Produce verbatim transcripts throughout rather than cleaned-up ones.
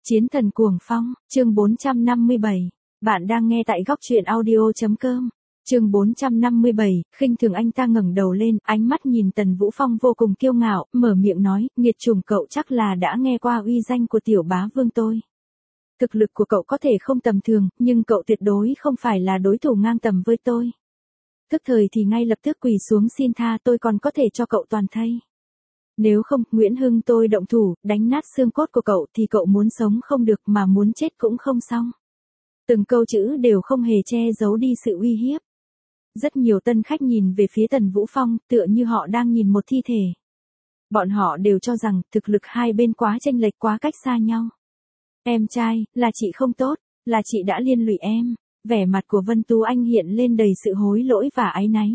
Chiến thần cuồng phong, chương bốn trăm năm mươi bảy. Bạn đang nghe tại góc truyện audio.com. Chương bốn trăm năm mươi bảy, khinh thường anh ta ngẩng đầu lên, ánh mắt nhìn Tần Vũ Phong vô cùng kiêu ngạo, mở miệng nói, nghiệt chủng cậu chắc là đã nghe qua uy danh của tiểu bá vương tôi. Thực lực của cậu có thể không tầm thường, nhưng cậu tuyệt đối không phải là đối thủ ngang tầm với tôi. Tức thời thì ngay lập tức quỳ xuống xin tha, tôi còn có thể cho cậu toàn thây. Nếu không, Nguyễn Hưng tôi động thủ, đánh nát xương cốt của cậu thì cậu muốn sống không được mà muốn chết cũng không xong. Từng câu chữ đều không hề che giấu đi sự uy hiếp. Rất nhiều tân khách nhìn về phía Tần Vũ Phong, tựa như họ đang nhìn một thi thể. Bọn họ đều cho rằng thực lực hai bên quá chênh lệch, quá cách xa nhau. Em trai, là chị không tốt, là chị đã liên lụy em. Vẻ mặt của Vân Tú Anh hiện lên đầy sự hối lỗi và áy náy.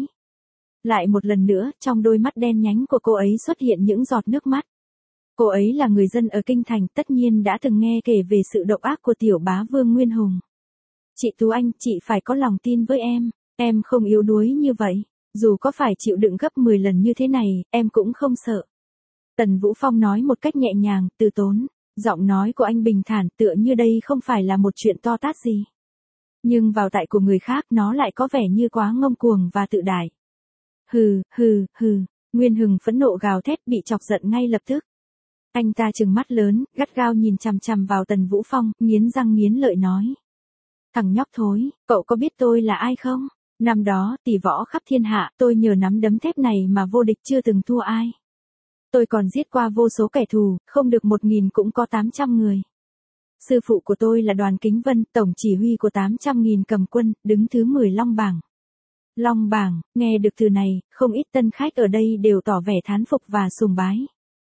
Lại một lần nữa, trong đôi mắt đen nhánh của cô ấy xuất hiện những giọt nước mắt. Cô ấy là người dân ở Kinh Thành, tất nhiên đã từng nghe kể về sự độc ác của tiểu bá vương Nguyên Hùng. Chị Tú Anh, chị phải có lòng tin với em, em không yếu đuối như vậy. Dù có phải chịu đựng gấp mười lần như thế này, em cũng không sợ. Tần Vũ Phong nói một cách nhẹ nhàng, từ tốn. Giọng nói của anh bình thản, tựa như đây không phải là một chuyện to tát gì. Nhưng vào tai của người khác nó lại có vẻ như quá ngông cuồng và tự đại. Hừ, hừ, hừ, Nguyên Hùng phẫn nộ gào thét, bị chọc giận ngay lập tức. Anh ta trừng mắt lớn, gắt gao nhìn chằm chằm vào Tần Vũ Phong, nghiến răng nghiến lợi nói. Thằng nhóc thối, cậu có biết tôi là ai không? Năm đó, tỷ võ khắp thiên hạ, tôi nhờ nắm đấm thép này mà vô địch chưa từng thua ai. Tôi còn giết qua vô số kẻ thù, không được một nghìn cũng có tám trăm người. Sư phụ của tôi là Đoàn Kính Vân, tổng chỉ huy của tám trăm nghìn cầm quân, đứng thứ mười Long Bảng. Long Bảng, nghe được từ này, không ít tân khách ở đây đều tỏ vẻ thán phục và sùng bái.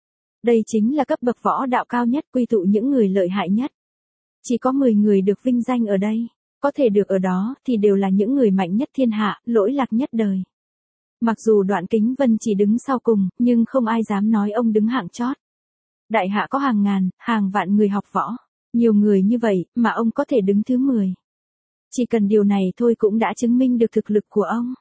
Đây chính là cấp bậc võ đạo cao nhất, quy tụ những người lợi hại nhất. Chỉ có mười người được vinh danh ở đây, có thể được ở đó thì đều là những người mạnh nhất thiên hạ, lỗi lạc nhất đời. Mặc dù Đoạn Kính Vân chỉ đứng sau cùng, nhưng không ai dám nói ông đứng hạng chót. Đại hạ có hàng ngàn, hàng vạn người học võ, nhiều người như vậy mà ông có thể đứng thứ mười. Chỉ cần điều này thôi cũng đã chứng minh được thực lực của ông.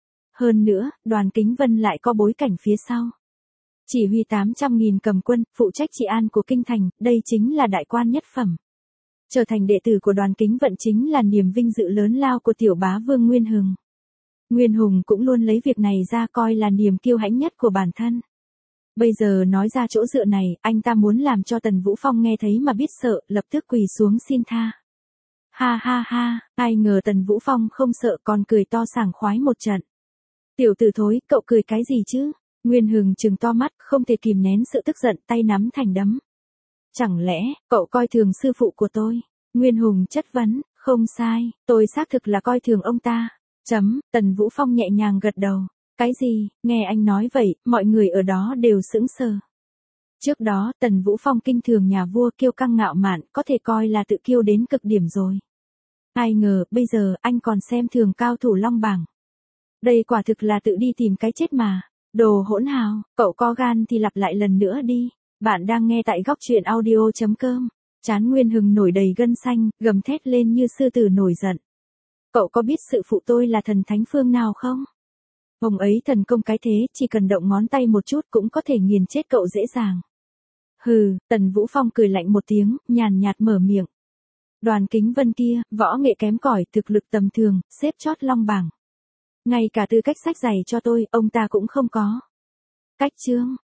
Hơn nữa, Đoàn Kính Vân lại có bối cảnh phía sau. Chỉ huy tám trăm nghìn cầm quân, phụ trách trị an của Kinh Thành, đây chính là đại quan nhất phẩm. Trở thành đệ tử của Đoàn Kính Vận chính là niềm vinh dự lớn lao của tiểu bá vương Nguyên Hùng. Nguyên Hùng cũng luôn lấy việc này ra coi là niềm kiêu hãnh nhất của bản thân. Bây giờ nói ra chỗ dựa này, anh ta muốn làm cho Tần Vũ Phong nghe thấy mà biết sợ, lập tức quỳ xuống xin tha. Ha ha ha, ai ngờ Tần Vũ Phong không sợ còn cười to sảng khoái một trận. Tiểu tử thối, cậu cười cái gì chứ? Nguyên Hùng trừng to mắt, không thể kìm nén sự tức giận, tay nắm thành đấm. Chẳng lẽ, cậu coi thường sư phụ của tôi? Nguyên Hùng chất vấn, không sai, tôi xác thực là coi thường ông ta. Chấm, Tần Vũ Phong nhẹ nhàng gật đầu. Cái gì, nghe anh nói vậy, mọi người ở đó đều sững sờ. Trước đó, Tần Vũ Phong kinh thường nhà vua, kiêu căng ngạo mạn, có thể coi là tự kiêu đến cực điểm rồi. Ai ngờ, bây giờ, anh còn xem thường cao thủ Long Bảng. Đây quả thực là tự đi tìm cái chết mà. Đồ hỗn hào, cậu có gan thì lặp lại lần nữa đi. Bạn đang nghe tại góc truyện audio.com. Trán Nguyên Hùng nổi đầy gân xanh, gầm thét lên như sư tử nổi giận. Cậu có biết sư phụ tôi là thần thánh phương nào không? Ông ấy thần công cái thế, chỉ cần động ngón tay một chút cũng có thể nghiền chết cậu dễ dàng. Hừ, Tần Vũ Phong cười lạnh một tiếng, nhàn nhạt mở miệng. Đoàn Kính Vân kia, võ nghệ kém cỏi, thực lực tầm thường, xếp chót Long Bảng. Ngay cả tư cách sách giày cho tôi, ông ta cũng không có. Cách chương,